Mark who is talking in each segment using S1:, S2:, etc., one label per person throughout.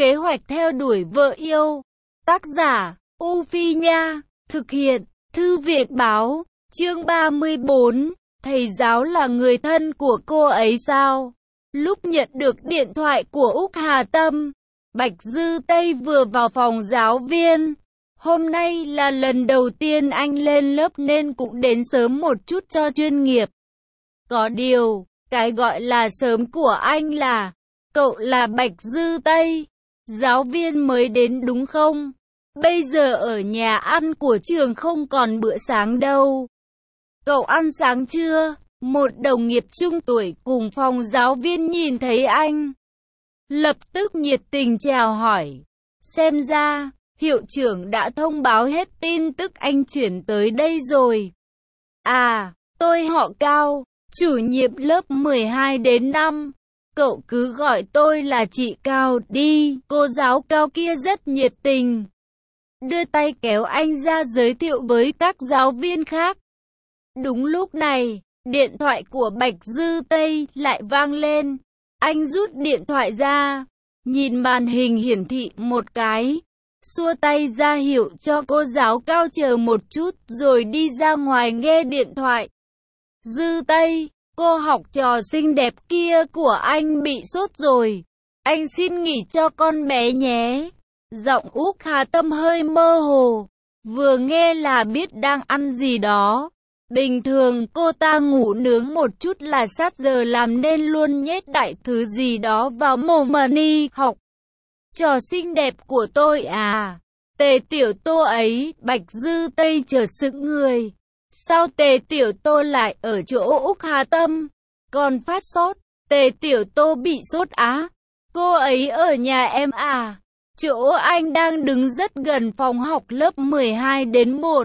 S1: Kế hoạch theo đuổi vợ yêu. Tác giả, U Phi Nha. Thực hiện, Thư viện Báo. Chương 34. Thầy giáo là người thân của cô ấy sao? Lúc nhận được điện thoại của Úc Hà Tâm, Bạch Dư Tây vừa vào phòng giáo viên. Hôm nay là lần đầu tiên anh lên lớp nên cũng đến sớm một chút cho chuyên nghiệp. Có điều, cái gọi là sớm của anh là, cậu là Bạch Dư Tây, giáo viên mới đến đúng không? Bây giờ ở nhà ăn của trường không còn bữa sáng đâu. Cậu ăn sáng chưa? Một đồng nghiệp trung tuổi cùng phòng giáo viên nhìn thấy anh, lập tức nhiệt tình chào hỏi. Xem ra, hiệu trưởng đã thông báo hết tin tức anh chuyển tới đây rồi. À, tôi họ Cao, chủ nhiệm lớp 12 đến 5. Cậu cứ gọi tôi là chị Cao đi. Cô giáo Cao kia rất nhiệt tình, đưa tay kéo anh ra giới thiệu với các giáo viên khác. Đúng lúc này, điện thoại của Bạch Dư Tây lại vang lên. Anh rút điện thoại ra, nhìn màn hình hiển thị một cái, xua tay ra hiệu cho cô giáo Cao chờ một chút rồi đi ra ngoài nghe điện thoại. Dư Tây, cô học trò xinh đẹp kia của anh bị sốt rồi. Anh xin nghỉ cho con bé nhé. Giọng Úc Hà Tâm hơi mơ hồ, vừa nghe là biết đang ăn gì đó. Bình thường cô ta ngủ nướng một chút là sát giờ làm nên luôn nhét đại thứ gì đó vào mồm mà đi học. Trò xinh đẹp của tôi à? Tề Tiểu Tô ấy. Bạch Dư Tây chợt sững người. Sao Tề Tiểu Tô lại ở chỗ Úc Hà Tâm? Còn phát sốt? Tề Tiểu Tô bị sốt á? Cô ấy ở nhà em à? Chỗ anh đang đứng rất gần phòng học lớp 12 đến 1.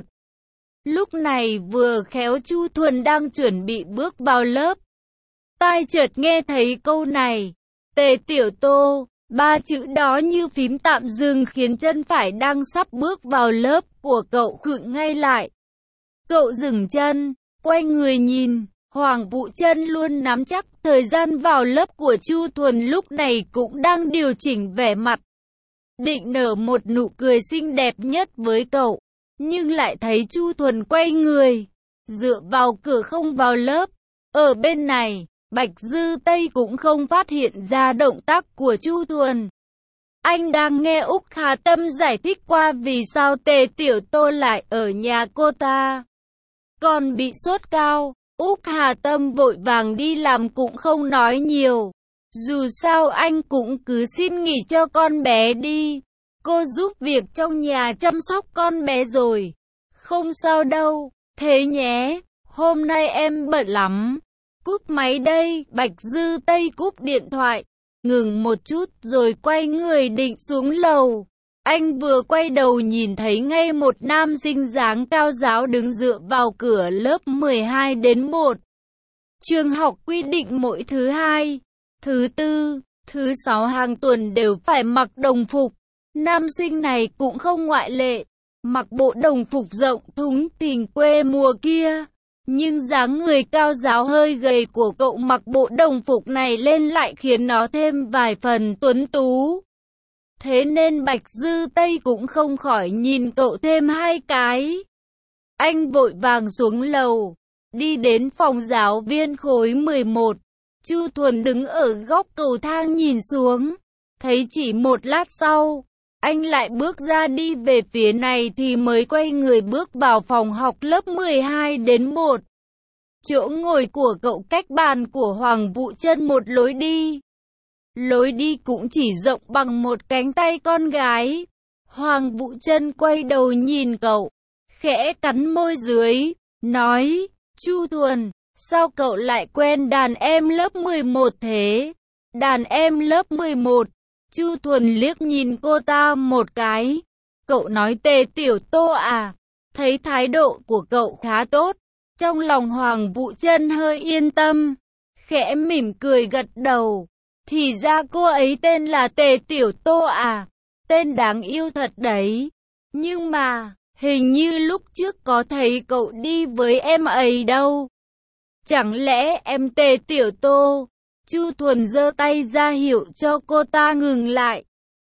S1: Lúc này vừa khéo Chu Thuần đang chuẩn bị bước vào lớp. Tai chợt nghe thấy câu này. Tề Tiểu Tô, ba chữ đó như phím tạm dừng khiến chân phải đang sắp bước vào lớp của cậu khựng ngay lại. Cậu dừng chân, quay người nhìn. Hoàng Vũ Chân luôn nắm chắc thời gian vào lớp của Chu Thuần lúc này cũng đang điều chỉnh vẻ mặt, định nở một nụ cười xinh đẹp nhất với cậu, nhưng lại thấy Chu Thuần quay người, dựa vào cửa không vào lớp. Ở bên này, Bạch Dư Tây cũng không phát hiện ra động tác của Chu Thuần. Anh đang nghe Úc Hà Tâm giải thích qua vì sao Tề Tiểu Tô lại ở nhà cô ta. Còn bị sốt cao, Úc Hà Tâm vội vàng đi làm cũng không nói nhiều. Dù sao anh cũng cứ xin nghỉ cho con bé đi. Cô giúp việc trong nhà chăm sóc con bé rồi. Không sao đâu, thế nhé, hôm nay em bận lắm. Cúp máy đây. Bạch Dư Tây cúp điện thoại, ngừng một chút rồi quay người định xuống lầu. Anh vừa quay đầu nhìn thấy ngay một nam sinh dáng cao giáo đứng dựa vào cửa lớp 12 đến 1. Trường học quy định mỗi thứ Hai, thứ Tư, thứ Sáu hàng tuần đều phải mặc đồng phục. Nam sinh này cũng không ngoại lệ, mặc bộ đồng phục rộng thùng thình quê mùa kia. Nhưng dáng người cao giáo hơi gầy của cậu mặc bộ đồng phục này lên lại khiến nó thêm vài phần tuấn tú. Thế nên Bạch Dư Tây cũng không khỏi nhìn cậu thêm hai cái. Anh vội vàng xuống lầu, đi đến phòng giáo viên khối 11. Chu Thuần đứng ở góc cầu thang nhìn xuống, thấy chỉ một lát sau, anh lại bước ra đi về phía này thì mới quay người bước vào phòng học lớp 12 đến 1. Chỗ ngồi của cậu cách bàn của Hoàng Vũ Chân một lối đi. Lối đi cũng chỉ rộng bằng một cánh tay con gái. Hoàng Vũ Chân quay đầu nhìn cậu, khẽ cắn môi dưới, nói, Chu Thuần, sao cậu lại quen đàn em lớp 11 thế? Đàn em lớp 11. Chu Thuần liếc nhìn cô ta một cái. Cậu nói Tề Tiểu Tô à? Thấy thái độ của cậu khá tốt. Trong lòng Hoàng Vũ Chân hơi yên tâm, khẽ mỉm cười gật đầu. Thì ra cô ấy tên là Tề Tiểu Tô à? Tên đáng yêu thật đấy. Nhưng mà, hình như lúc trước có thấy cậu đi với em ấy đâu. Chẳng lẽ em Tề Tiểu Tô? Chu Thuần giơ tay ra hiệu cho cô ta ngừng lại.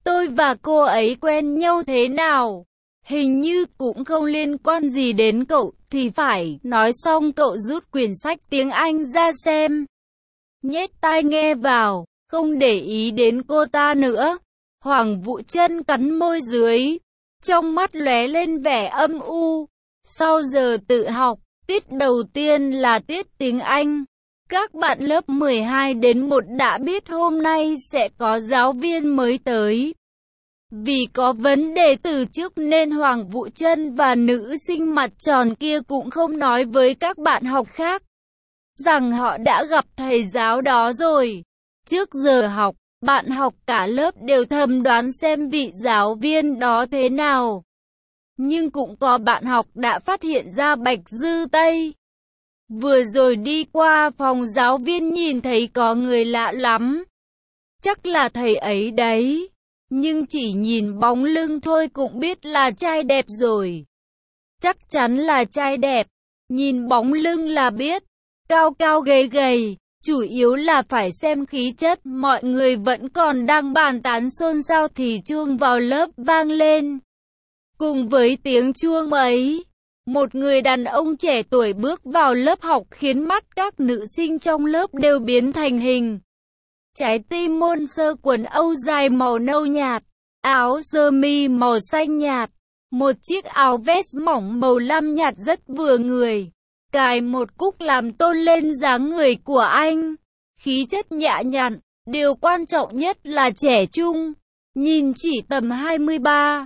S1: Tôi và cô ấy quen nhau thế nào? Hình như cũng không liên quan gì đến cậu thì phải. Nói xong cậu rút quyển sách tiếng Anh ra xem. Nhét tai nghe vào, không để ý đến cô ta nữa. Hoàng Vũ Chân cắn môi dưới, trong mắt lóe lên vẻ âm u. Sau giờ tự học, tiết đầu tiên là tiết tiếng Anh. Các bạn lớp 12 đến 1 đã biết hôm nay sẽ có giáo viên mới tới. Vì có vấn đề từ trước nên Hoàng Vũ Chân và nữ sinh mặt tròn kia cũng không nói với các bạn học khác rằng họ đã gặp thầy giáo đó rồi. Trước giờ học, bạn học cả lớp đều thầm đoán xem vị giáo viên đó thế nào. Nhưng cũng có bạn học đã phát hiện ra Bạch Dư Tây. Vừa rồi đi qua phòng giáo viên nhìn thấy có người lạ lắm. Chắc là thầy ấy đấy. Nhưng chỉ nhìn bóng lưng thôi cũng biết là trai đẹp rồi. Chắc chắn là trai đẹp. Nhìn bóng lưng là biết. Cao cao gầy gầy. Chủ yếu là phải xem khí chất. Mọi người vẫn còn đang bàn tán xôn xao thì chuông vào lớp vang lên. Cùng với tiếng chuông ấy, một người đàn ông trẻ tuổi bước vào lớp học khiến mắt các nữ sinh trong lớp đều biến thành hình trái tim môn sơ, quần âu dài màu nâu nhạt, áo sơ mi màu xanh nhạt, một chiếc áo vest mỏng màu lam nhạt rất vừa người, cài một cúc làm tôn lên dáng người của anh. Khí chất nhã nhặn, điều quan trọng nhất là trẻ trung, nhìn chỉ tầm 23,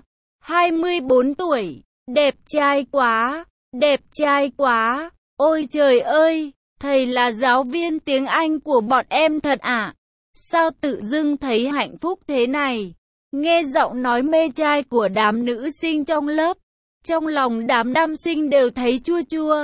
S1: 24 tuổi, đẹp trai quá, đẹp trai quá. Ôi trời ơi, thầy là giáo viên tiếng Anh của bọn em thật ạ? Sao tự dưng thấy hạnh phúc thế này? Nghe giọng nói mê trai của đám nữ sinh trong lớp, trong lòng đám nam sinh đều thấy chua chua.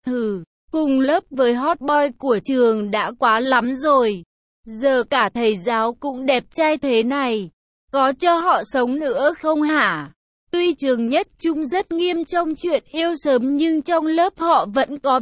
S1: Cùng lớp với hot boy của trường đã quá lắm rồi. Giờ cả thầy giáo cũng đẹp trai thế này, có cho họ sống nữa không hả? Tuy trường Nhất Trung rất nghiêm trong chuyện yêu sớm nhưng trong lớp họ vẫn có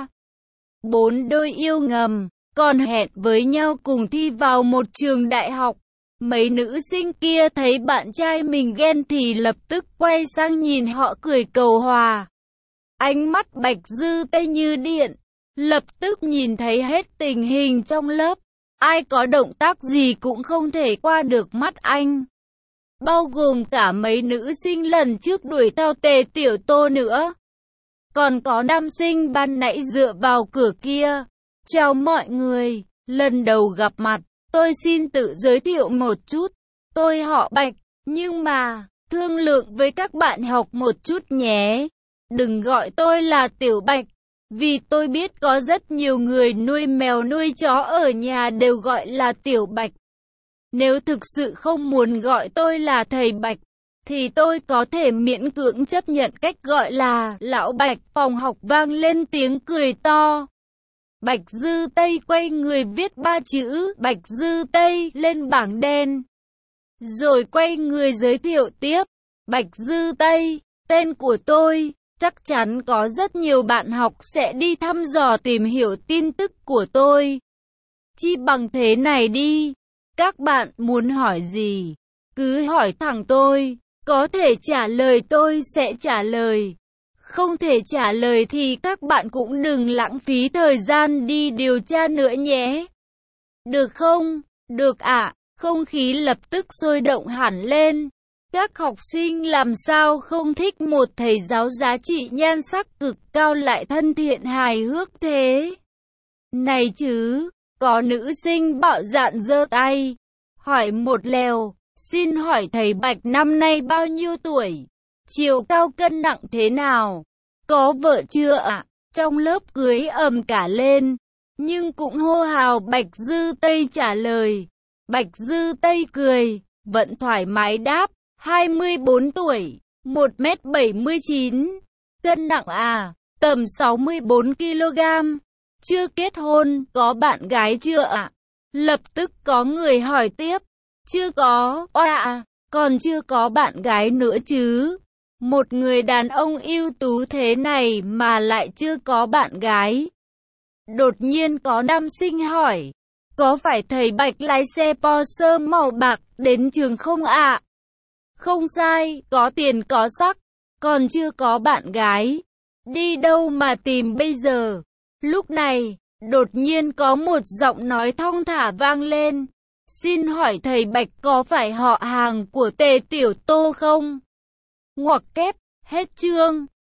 S1: 3-4 đôi yêu ngầm, còn hẹn với nhau cùng thi vào một trường đại học. Mấy nữ sinh kia thấy bạn trai mình ghen thì lập tức quay sang nhìn họ cười cầu hòa. Ánh mắt Bạch Dư Tây như điện, lập tức nhìn thấy hết tình hình trong lớp. Ai có động tác gì cũng không thể qua được mắt anh. Bao gồm cả mấy nữ sinh lần trước đuổi theo Tề Tiểu Tô nữa. Còn có nam sinh ban nãy dựa vào cửa kia. Chào mọi người, lần đầu gặp mặt, tôi xin tự giới thiệu một chút. Tôi họ Bạch, nhưng mà, thương lượng với các bạn học một chút nhé. Đừng gọi tôi là Tiểu Bạch, vì tôi biết có rất nhiều người nuôi mèo nuôi chó ở nhà đều gọi là Tiểu Bạch. Nếu thực sự không muốn gọi tôi là thầy Bạch, thì tôi có thể miễn cưỡng chấp nhận cách gọi là Lão Bạch. Phòng học vang lên tiếng cười to. Bạch Dư Tây quay người viết 3 chữ Bạch Dư Tây lên bảng đen. Rồi quay người giới thiệu tiếp. Bạch Dư Tây, tên của tôi. Chắc chắn có rất nhiều bạn học sẽ đi thăm dò tìm hiểu tin tức của tôi. Chi bằng thế này đi. Các bạn muốn hỏi gì, cứ hỏi thẳng tôi. Có thể trả lời tôi sẽ trả lời. Không thể trả lời thì các bạn cũng đừng lãng phí thời gian đi điều tra nữa nhé. Được không? Được ạ. Không khí lập tức sôi động hẳn lên. Các học sinh làm sao không thích một thầy giáo giá trị nhan sắc cực cao lại thân thiện hài hước thế? Này chứ, có nữ sinh bạo dạn giơ tay, hỏi một lèo, xin hỏi thầy Bạch năm nay bao nhiêu tuổi? Chiều cao cân nặng thế nào? Có vợ chưa ạ? Trong lớp cười ầm cả lên, nhưng cũng hô hào Bạch Dư Tây trả lời. Bạch Dư Tây cười, vẫn thoải mái đáp. 24 tuổi, 1m79, cân nặng tầm 64 kg, chưa kết hôn, có bạn gái chưa ạ? Lập tức có người hỏi tiếp, chưa có, còn chưa có bạn gái nữa chứ? Một người đàn ông ưu tú thế này mà lại chưa có bạn gái. Đột nhiên có nam sinh hỏi, có phải thầy Bạch lái xe Porsche màu bạc đến trường không ạ? Không sai, có tiền có sắc, còn chưa có bạn gái. Đi đâu mà tìm bây giờ? Lúc này, đột nhiên có một giọng nói thong thả vang lên. Xin hỏi thầy Bạch có phải họ hàng của Tề Tiểu Tô không? Ngoặc kép, hết chương.